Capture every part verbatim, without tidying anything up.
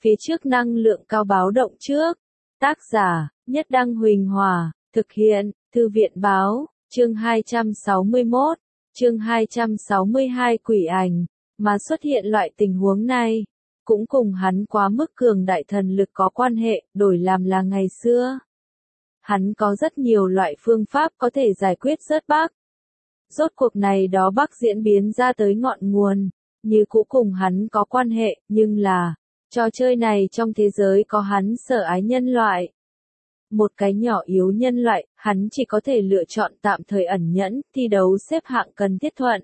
Phía trước năng lượng cao báo động trước. Tác giả, Nhất Đăng Huỳnh Hòa, thực hiện, Thư viện Báo, chương hai trăm sáu mươi mốt, chương hai trăm sáu mươi hai quỷ ảnh, mà xuất hiện loại tình huống này, cũng cùng hắn quá mức cường đại thần lực có quan hệ, đổi làm là ngày xưa. Hắn có rất nhiều loại phương pháp có thể giải quyết rớt bác. Rốt cuộc này đó bác diễn biến ra tới ngọn nguồn, như cũ cùng hắn có quan hệ, nhưng là, trò chơi này trong thế giới có hắn sợ ái nhân loại. Một cái nhỏ yếu nhân loại, hắn chỉ có thể lựa chọn tạm thời ẩn nhẫn, thi đấu xếp hạng cần thiết thuận.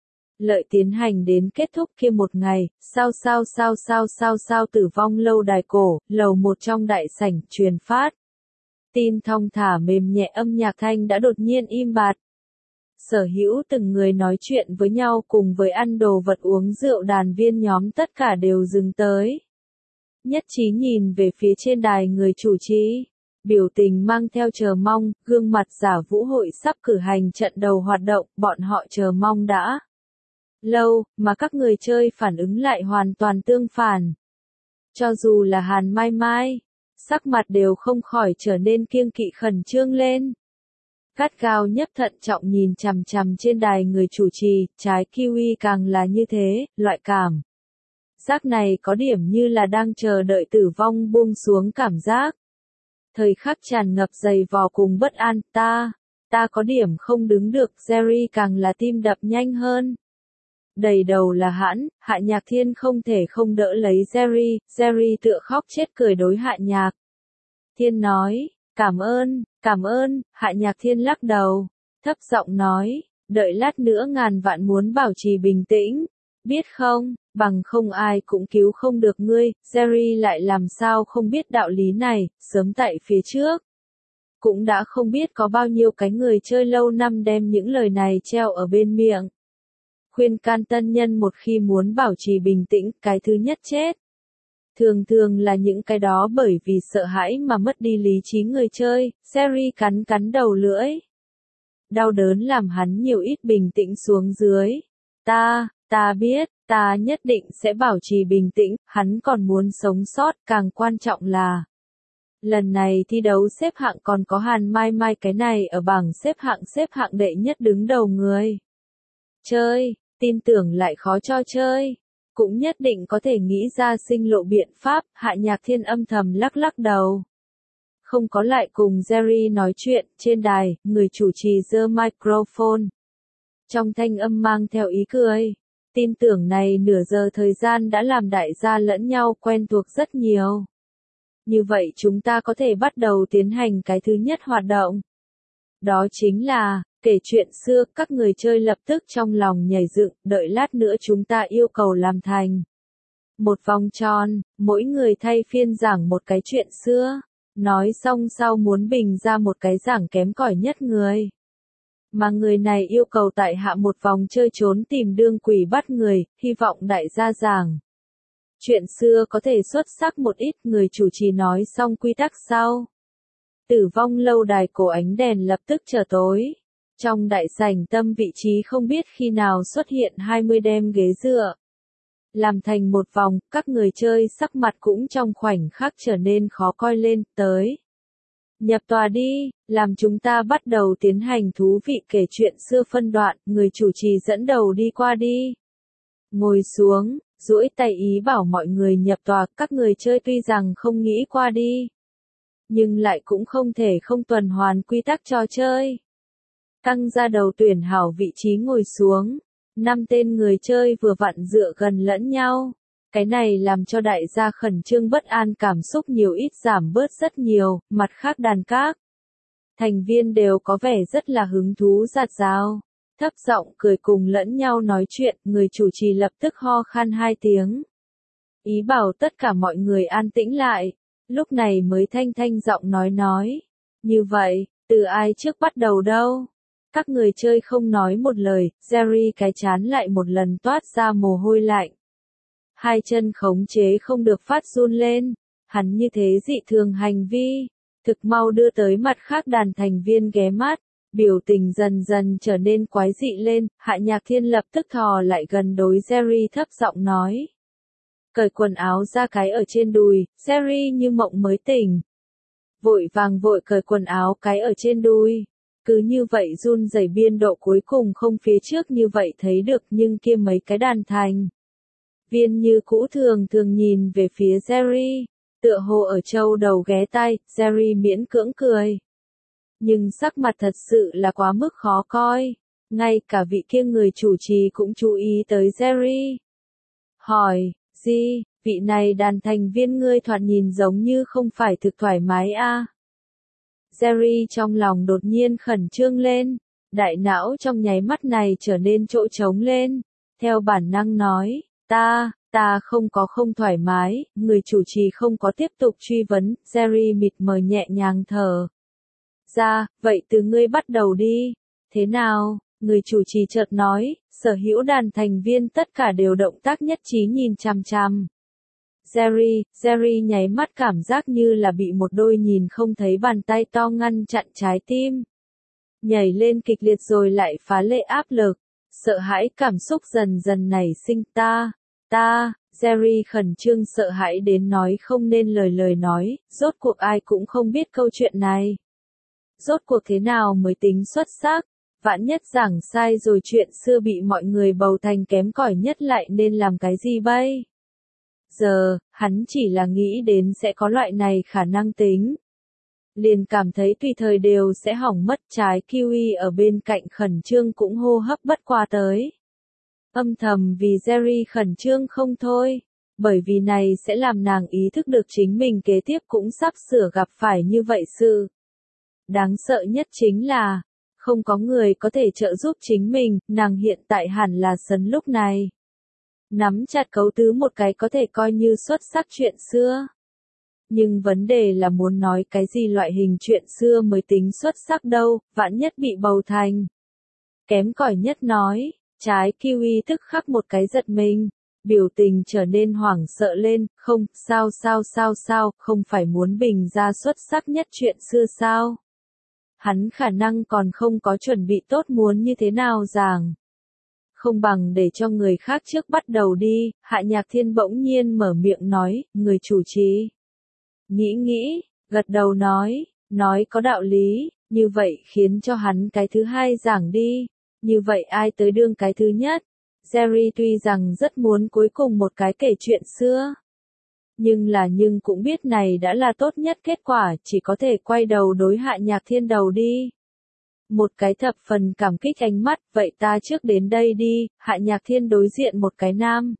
Lợi tiến hành đến kết thúc kia một ngày, sao sao sao sao sao sao tử vong lâu đài cổ, lầu một trong đại sảnh truyền phát. Tin thong thả mềm nhẹ âm nhạc thanh đã đột nhiên im bặt. Sở hữu từng người nói chuyện với nhau cùng với ăn đồ vật uống rượu đàn viên nhóm tất cả đều dừng tới. Nhất trí nhìn về phía trên đài người chủ trì, biểu tình mang theo chờ mong, gương mặt giả vũ hội sắp cử hành trận đầu hoạt động, bọn họ chờ mong đã lâu, mà các người chơi phản ứng lại hoàn toàn tương phản. Cho dù là Hàn Mai Mai, sắc mặt đều không khỏi trở nên kiêng kỵ khẩn trương lên. Gắt gao nhấp thận trọng nhìn chằm chằm trên đài người chủ trì, trái kiwi càng là như thế, loại cảm giác này có điểm như là đang chờ đợi tử vong buông xuống cảm giác. Thời khắc tràn ngập dày vò cùng bất an, ta, ta có điểm không đứng được, Jerry càng là tim đập nhanh hơn. Đầy đầu là hãn, Hạ Nhạc Thiên không thể không đỡ lấy Jerry, Jerry tựa khóc chết cười đối Hạ Nhạc Thiên nói, cảm ơn, cảm ơn, Hạ Nhạc Thiên lắc đầu, thấp giọng nói, đợi lát nữa ngàn vạn muốn bảo trì bình tĩnh, biết không, bằng không ai cũng cứu không được ngươi, Jerry lại làm sao không biết đạo lý này, sớm tại phía trước. Cũng đã không biết có bao nhiêu cái người chơi lâu năm đem những lời này treo ở bên miệng. Khuyên can tân nhân một khi muốn bảo trì bình tĩnh, cái thứ nhất chết. Thường thường là những cái đó bởi vì sợ hãi mà mất đi lý trí người chơi, Jerry cắn cắn đầu lưỡi. Đau đớn làm hắn nhiều ít bình tĩnh xuống dưới. Ta, ta biết, ta nhất định sẽ bảo trì bình tĩnh, hắn còn muốn sống sót, càng quan trọng là. Lần này thi đấu xếp hạng còn có Hàn Mai Mai cái này ở bảng xếp hạng xếp hạng đệ nhất đứng đầu người. Chơi, tin tưởng lại khó cho chơi. Cũng nhất định có thể nghĩ ra sinh lộ biện pháp, Hạ Nhạc Thiên âm thầm lắc lắc đầu. Không có lại cùng Jerry nói chuyện, trên đài, người chủ trì giơ microphone. Trong thanh âm mang theo ý cười. Tin tưởng này nửa giờ thời gian đã làm đại gia lẫn nhau quen thuộc rất nhiều. Như vậy chúng ta có thể bắt đầu tiến hành cái thứ nhất hoạt động. Đó chính là, kể chuyện xưa, các người chơi lập tức trong lòng nhảy dựng, đợi lát nữa chúng ta yêu cầu làm thành một vòng tròn, mỗi người thay phiên giảng một cái chuyện xưa, nói xong sau muốn bình ra một cái giảng kém cỏi nhất người. Mà người này yêu cầu tại hạ một vòng chơi trốn tìm đương quỷ bắt người, hy vọng đại gia giảng chuyện xưa có thể xuất sắc một ít, người chủ trì nói xong quy tắc sau. Tử vong lâu đài cổ ánh đèn lập tức trở tối. Trong đại sảnh tâm vị trí không biết khi nào xuất hiện hai mươi đem ghế dựa. Làm thành một vòng, các người chơi sắc mặt cũng trong khoảnh khắc trở nên khó coi lên, tới. Nhập tòa đi, làm chúng ta bắt đầu tiến hành thú vị kể chuyện xưa phân đoạn, người chủ trì dẫn đầu đi qua đi. Ngồi xuống, duỗi tay ý bảo mọi người nhập tòa, các người chơi tuy rằng không nghĩ qua đi. Nhưng lại cũng không thể không tuần hoàn quy tắc trò chơi. Căng ra đầu tuyển hảo vị trí ngồi xuống. Năm tên người chơi vừa vặn dựa gần lẫn nhau. Cái này làm cho đại gia khẩn trương bất an cảm xúc nhiều ít giảm bớt rất nhiều, mặt khác đàn các. Thành viên đều có vẻ rất là hứng thú rạt rào. Thấp giọng cười cùng lẫn nhau nói chuyện, người chủ trì lập tức ho khan hai tiếng. Ý bảo tất cả mọi người an tĩnh lại. Lúc này mới thanh thanh giọng nói nói. Như vậy, từ ai trước bắt đầu đâu? Các người chơi không nói một lời, Jerry cái chán lại một lần toát ra mồ hôi lạnh. Hai chân khống chế không được phát run lên, hắn như thế dị thường hành vi, thực mau đưa tới mặt khác đàn thành viên ghé mắt, biểu tình dần dần trở nên quái dị lên, Hạ Nhạc Thiên lập tức thò lại gần đối Jerry thấp giọng nói. cởi quần áo ra cái ở trên đùi, Jerry như mộng mới tỉnh. Vội vàng vội cởi quần áo cái ở trên đùi. Cứ như vậy run rẩy biên độ cuối cùng không phía trước như vậy thấy được nhưng kia mấy cái đàn thành. Viên như cũ thường thường nhìn về phía Jerry, tựa hồ ở châu đầu ghé tai, Jerry miễn cưỡng cười. Nhưng sắc mặt thật sự là quá mức khó coi, ngay cả vị kia người chủ trì cũng chú ý tới Jerry. Hỏi, gì, vị này đàn thành viên ngươi thoạt nhìn giống như không phải thực thoải mái a? À? Jerry trong lòng đột nhiên khẩn trương lên, đại não trong nháy mắt này trở nên chỗ trống lên, theo bản năng nói, ta, ta không có không thoải mái, người chủ trì không có tiếp tục truy vấn, Jerry mịt mờ nhẹ nhàng thở ra, vậy từ ngươi bắt đầu đi, thế nào, người chủ trì chợt nói, sở hữu đàn thành viên tất cả đều động tác nhất trí nhìn chằm chằm. Jerry, Jerry nháy mắt cảm giác như là bị một đôi nhìn không thấy bàn tay to ngăn chặn trái tim. Nhảy lên kịch liệt rồi lại phá lệ áp lực, sợ hãi cảm xúc dần dần nảy sinh ta, ta, Jerry khẩn trương sợ hãi đến nói không nên lời lời nói, rốt cuộc ai cũng không biết câu chuyện này. Rốt cuộc thế nào mới tính xuất sắc, vạn nhất giảng sai rồi chuyện xưa bị mọi người bầu thành kém cỏi nhất lại nên làm cái gì bây? Giờ, hắn chỉ là nghĩ đến sẽ có loại này khả năng tính. Liền cảm thấy tùy thời đều sẽ hỏng mất, trái kiwi ở bên cạnh khẩn trương cũng hô hấp bất qua tới. Âm thầm vì Jerry khẩn trương không thôi, bởi vì này sẽ làm nàng ý thức được chính mình kế tiếp cũng sắp sửa gặp phải như vậy sự. Đáng sợ nhất chính là, không có người có thể trợ giúp chính mình, nàng hiện tại hẳn là sấn lúc này. Nắm chặt cấu tứ một cái có thể coi như xuất sắc chuyện xưa. Nhưng vấn đề là muốn nói cái gì loại hình chuyện xưa mới tính xuất sắc đâu, vạn nhất bị bầu thành. Kém cỏi nhất nói, trái kiwi tức khắc một cái giật mình, biểu tình trở nên hoảng sợ lên, không, sao sao sao sao, không phải muốn bình ra xuất sắc nhất chuyện xưa sao. Hắn khả năng còn không có chuẩn bị tốt muốn như thế nào giảng. Không bằng để cho người khác trước bắt đầu đi, Hạ Nhạc Thiên bỗng nhiên mở miệng nói, người chủ trì. Nghĩ nghĩ, gật đầu nói, nói có đạo lý, như vậy khiến cho hắn cái thứ hai giảng đi, như vậy ai tới đương cái thứ nhất. Jerry tuy rằng rất muốn cuối cùng một cái kể chuyện xưa. Nhưng là nhưng cũng biết này đã là tốt nhất kết quả, chỉ có thể quay đầu đối Hạ Nhạc Thiên đầu đi. Một cái thập phần cảm kích ánh mắt, vậy ta trước đến đây đi, Hạ Nhạc Thiên đối diện một cái nam.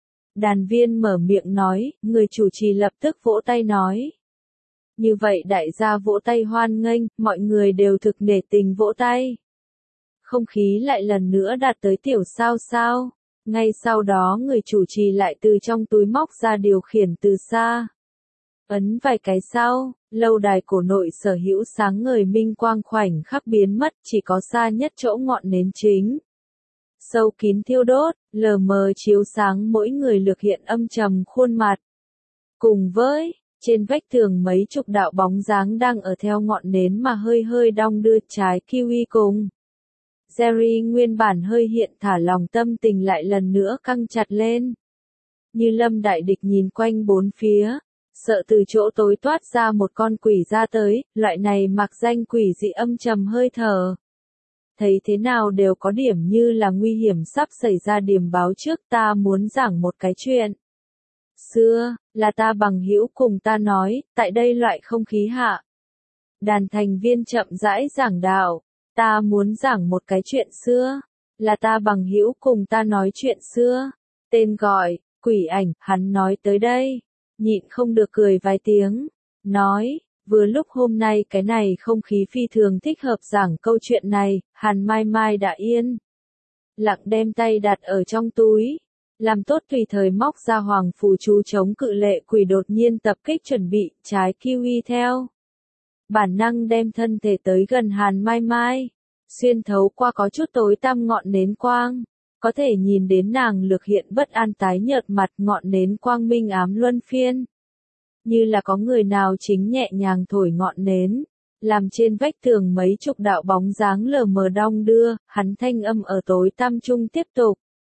Đàn viên mở miệng nói, người chủ trì lập tức vỗ tay nói. Như vậy đại gia vỗ tay hoan nghênh, mọi người đều thực nể tình vỗ tay. Không khí lại lần nữa đạt tới tiểu sao sao. Ngay sau đó người chủ trì lại từ trong túi móc ra điều khiển từ xa. Ấn vài cái sau, lâu đài cổ nội sở hữu sáng ngời minh quang khoảnh khắc biến mất, chỉ có xa nhất chỗ ngọn nến chính. Sâu kín thiêu đốt, lờ mờ chiếu sáng mỗi người lược hiện âm trầm khuôn mặt. Cùng với, trên vách tường mấy chục đạo bóng dáng đang ở theo ngọn nến mà hơi hơi đong đưa trái kiwi cùng. Jerry nguyên bản hơi hiện thả lòng tâm tình lại lần nữa căng chặt lên. Như lâm đại địch nhìn quanh bốn phía, sợ từ chỗ tối toát ra một con quỷ ra tới, loại này mặc danh quỷ dị âm trầm hơi thở. Thấy thế nào đều có điểm như là nguy hiểm sắp xảy ra điểm báo trước, ta muốn giảng một cái chuyện. Xưa, là ta bằng hữu cùng ta nói, tại đây loại không khí hạ. Đàn thành viên chậm rãi giảng đạo. Ta muốn giảng một cái chuyện xưa, là ta bằng hữu cùng ta nói chuyện xưa, tên gọi, quỷ ảnh, hắn nói tới đây, nhịn không được cười vài tiếng, nói, vừa lúc hôm nay cái này không khí phi thường thích hợp giảng câu chuyện này, Hàn Mai Mai đã yên, lặng đem tay đặt ở trong túi, làm tốt tùy thời móc ra hoàng phù chú chống cự lệ quỷ đột nhiên tập kích chuẩn bị, trái kiwi theo. Bản năng đem thân thể tới gần Hàn Mai Mai, xuyên thấu qua có chút tối tăm ngọn nến quang, có thể nhìn đến nàng lược hiện bất an tái nhợt mặt, ngọn nến quang minh ám luân phiên. Như là có người nào chính nhẹ nhàng thổi ngọn nến, làm trên vách tường mấy chục đạo bóng dáng lờ mờ đong đưa, hắn thanh âm ở tối tăm trung tiếp tục.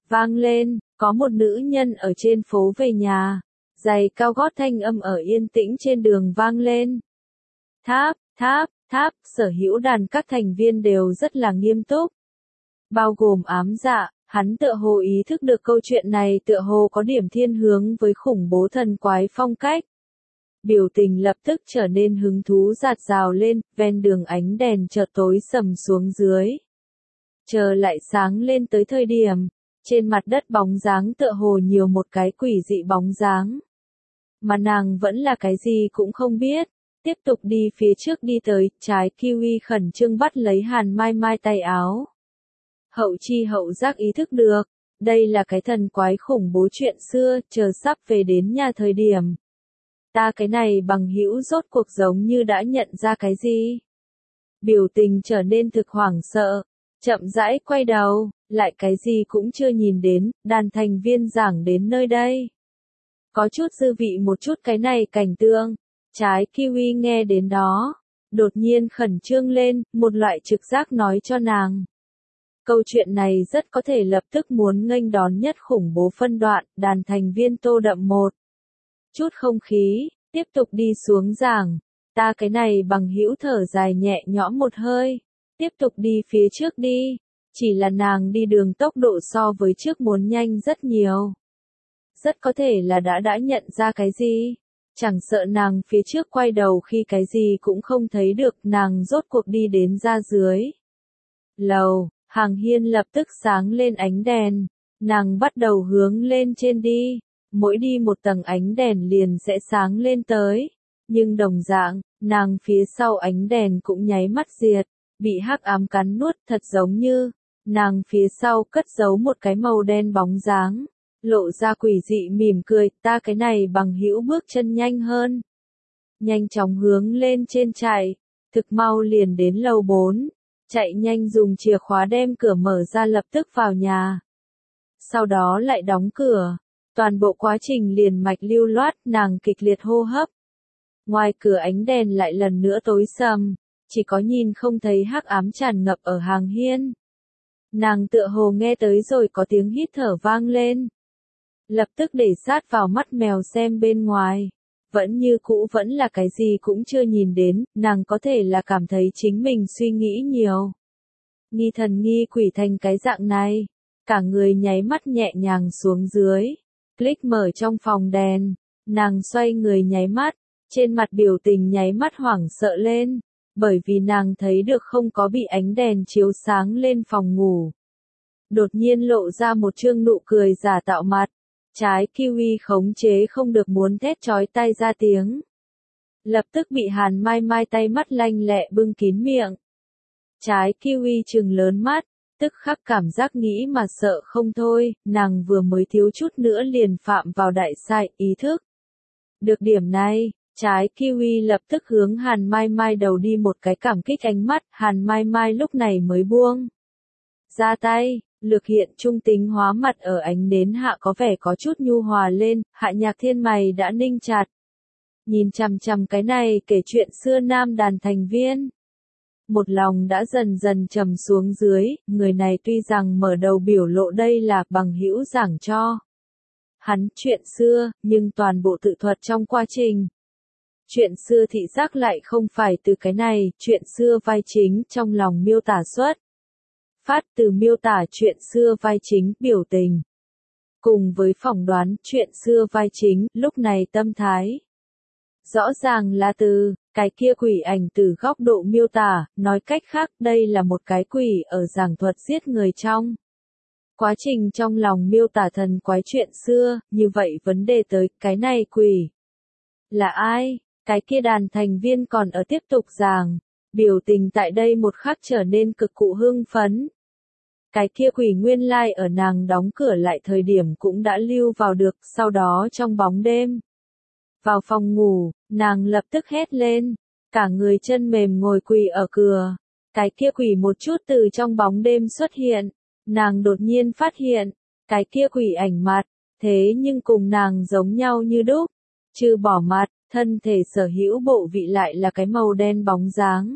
vang lên, có một nữ nhân ở trên phố về nhà. Giày cao gót thanh âm ở yên tĩnh trên đường vang lên. Tháp, tháp, tháp, sở hữu đàn các thành viên đều rất là nghiêm túc. Bao gồm ám dạ, hắn tựa hồ ý thức được câu chuyện này tựa hồ có điểm thiên hướng với khủng bố thần quái phong cách. Biểu tình lập tức trở nên hứng thú rạt rào lên, ven đường ánh đèn chợt tối sầm xuống dưới. Chờ lại sáng lên tới thời điểm, trên mặt đất bóng dáng tựa hồ nhiều một cái quỷ dị bóng dáng. Mà nàng vẫn là cái gì cũng không biết, tiếp tục đi phía trước đi tới, trái kiwi khẩn trương bắt lấy Hàn Mai Mai tay áo. Hậu chi hậu giác ý thức được, đây là cái thần quái khủng bố chuyện xưa, chờ sắp về đến nhà thời điểm. Ta cái này bằng hữu rốt cuộc giống như đã nhận ra cái gì. Biểu tình trở nên thực hoảng sợ, chậm rãi quay đầu, lại cái gì cũng chưa nhìn đến, đàn thành viên giảng đến nơi đây. Có chút dư vị một chút cái này cảnh tượng, trái kiwi nghe đến đó, đột nhiên khẩn trương lên, một loại trực giác nói cho nàng. Câu chuyện này rất có thể lập tức muốn nghênh đón nhất khủng bố phân đoạn, đàn thành viên tô đậm một. Chút không khí, tiếp tục đi xuống giảng, ta cái này bằng hữu thở dài nhẹ nhõm một hơi, tiếp tục đi phía trước đi, chỉ là nàng đi đường tốc độ so với trước muốn nhanh rất nhiều. Rất có thể là đã đã nhận ra cái gì, chẳng sợ nàng phía trước quay đầu khi cái gì cũng không thấy được, nàng rốt cuộc đi đến ra dưới. Lầu, hàng hiên lập tức sáng lên ánh đèn, nàng bắt đầu hướng lên trên đi. Mỗi đi một tầng ánh đèn liền sẽ sáng lên tới, nhưng đồng dạng, nàng phía sau ánh đèn cũng nháy mắt diệt, bị hắc ám cắn nuốt, thật giống như, nàng phía sau cất giấu một cái màu đen bóng dáng, lộ ra quỷ dị mỉm cười, ta cái này bằng hữu bước chân nhanh hơn. Nhanh chóng hướng lên trên chạy, thực mau liền đến lầu bốn, chạy nhanh dùng chìa khóa đem cửa mở ra lập tức vào nhà. Sau đó lại đóng cửa. Toàn bộ quá trình liền mạch lưu loát, nàng kịch liệt hô hấp. Ngoài cửa ánh đèn lại lần nữa tối sầm, chỉ có nhìn không thấy hắc ám tràn ngập ở hàng hiên. Nàng tựa hồ nghe tới rồi có tiếng hít thở vang lên. Lập tức để sát vào mắt mèo xem bên ngoài. Vẫn như cũ vẫn là cái gì cũng chưa nhìn đến, nàng có thể là cảm thấy chính mình suy nghĩ nhiều. Nghi thần nghi quỷ thành cái dạng này, cả người nháy mắt nhẹ nhàng xuống dưới. Click mở trong phòng đèn, nàng xoay người nháy mắt, trên mặt biểu tình nháy mắt hoảng sợ lên, bởi vì nàng thấy được không có bị ánh đèn chiếu sáng lên phòng ngủ. Đột nhiên lộ ra một trương nụ cười giả tạo mặt, trái kiwi khống chế không được muốn thét chói tai ra tiếng. Lập tức bị Hàn Mai Mai tay mắt lanh lẹ bưng kín miệng. Trái kiwi trừng lớn mắt. Tức khắc cảm giác nghĩ mà sợ không thôi, nàng vừa mới thiếu chút nữa liền phạm vào đại sai ý thức. Được điểm này, trái kiwi lập tức hướng Hàn Mai Mai đầu đi một cái cảm kích ánh mắt, Hàn Mai Mai lúc này mới buông ra tay, lực hiện trung tính hóa mặt ở ánh nến hạ có vẻ có chút nhu hòa lên, Hạ Nhạc Thiên mày đã ninh chặt. Nhìn chằm chằm cái này kể chuyện xưa nam đàn thành viên. Một lòng đã dần dần trầm xuống dưới, người này tuy rằng mở đầu biểu lộ đây là bằng hữu giảng cho hắn chuyện xưa, nhưng toàn bộ tự thuật trong quá trình. Chuyện xưa thị giác lại không phải từ cái này, chuyện xưa vai chính trong lòng miêu tả xuất. Phát từ miêu tả chuyện xưa vai chính, biểu tình. Cùng với phỏng đoán chuyện xưa vai chính, lúc này tâm thái. Rõ ràng là từ, cái kia quỷ ảnh từ góc độ miêu tả, nói cách khác đây là một cái quỷ ở giảng thuật giết người trong. Quá trình trong lòng miêu tả thần quái chuyện xưa, như vậy vấn đề tới, cái này quỷ. Là ai? Cái kia đàn thành viên còn ở tiếp tục giảng, biểu tình tại đây một khắc trở nên cực cụ hưng phấn. Cái kia quỷ nguyên lai ở nàng đóng cửa lại thời điểm cũng đã lưu vào được, sau đó trong bóng đêm. Vào phòng ngủ, nàng lập tức hét lên, cả người chân mềm ngồi quỳ ở cửa. Cái kia quỷ một chút từ trong bóng đêm xuất hiện, nàng đột nhiên phát hiện, cái kia quỷ ảnh mặt, thế nhưng cùng nàng giống nhau như đúc, trừ bỏ mặt, thân thể sở hữu bộ vị lại là cái màu đen bóng dáng.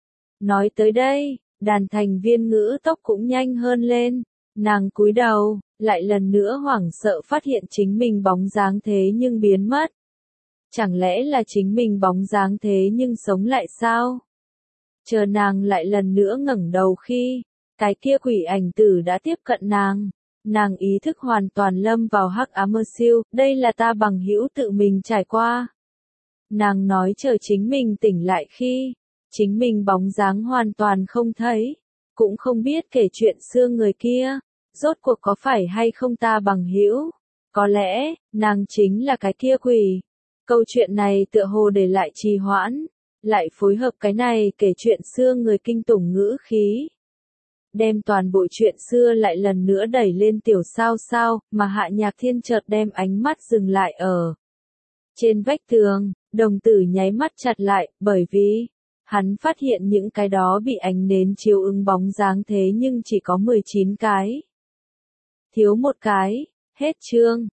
Nói tới đây, đàn thành viên ngữ tốc cũng nhanh hơn lên, nàng cúi đầu, lại lần nữa hoảng sợ phát hiện chính mình bóng dáng thế nhưng biến mất. Chẳng lẽ là chính mình bóng dáng thế nhưng sống lại sao? Chờ nàng lại lần nữa ngẩng đầu khi, cái kia quỷ ảnh tử đã tiếp cận nàng. Nàng ý thức hoàn toàn lâm vào hắc ám mơ siêu, đây là ta bằng hữu tự mình trải qua. Nàng nói chờ chính mình tỉnh lại khi, chính mình bóng dáng hoàn toàn không thấy, cũng không biết kể chuyện xưa người kia, rốt cuộc có phải hay không ta bằng hữu. Có lẽ, nàng chính là cái kia quỷ. Câu chuyện này tựa hồ để lại trì hoãn, lại phối hợp cái này kể chuyện xưa người kinh tủng ngữ khí. Đem toàn bộ chuyện xưa lại lần nữa đẩy lên tiểu sao sao, mà Hạ Nhạc Thiên chợt đem ánh mắt dừng lại ở trên vách tường, đồng tử nháy mắt chặt lại, bởi vì hắn phát hiện những cái đó bị ánh nến chiếu ứng bóng dáng thế nhưng chỉ có mười chín cái. Thiếu một cái, hết chương.